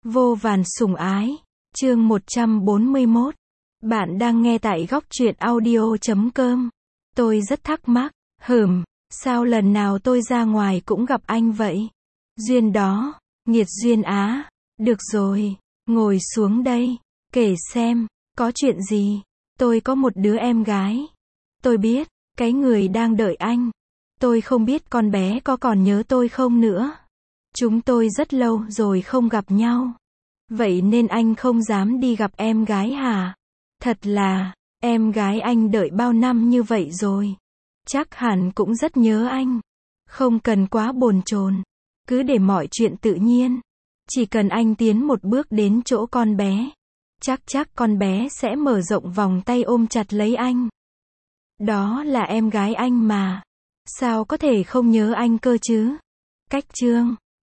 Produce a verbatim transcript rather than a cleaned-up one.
Vô vàn sủng ái. Chương một trăm bốn mươi mốt. Bạn đang nghe tại góc truyện audio chấm com. Tôi rất thắc mắc, hừm, sao lần nào tôi ra ngoài cũng gặp anh vậy? Duyên đó, nghiệt duyên á. Được rồi, ngồi xuống đây, kể xem, có chuyện gì? Tôi có một đứa em gái. Tôi biết, cái người đang đợi anh. Tôi không biết con bé có còn nhớ tôi không nữa. Chúng tôi rất lâu rồi không gặp nhau. Vậy nên anh không dám đi gặp em gái hả? Thật là, em gái anh đợi bao năm như vậy rồi. Chắc hẳn cũng rất nhớ anh. Không cần quá bồn chồn. Cứ để mọi chuyện tự nhiên. Chỉ cần anh tiến một bước đến chỗ con bé. Chắc chắc con bé sẽ mở rộng vòng tay ôm chặt lấy anh. Đó là em gái anh mà. Sao có thể không nhớ anh cơ chứ? Cách chương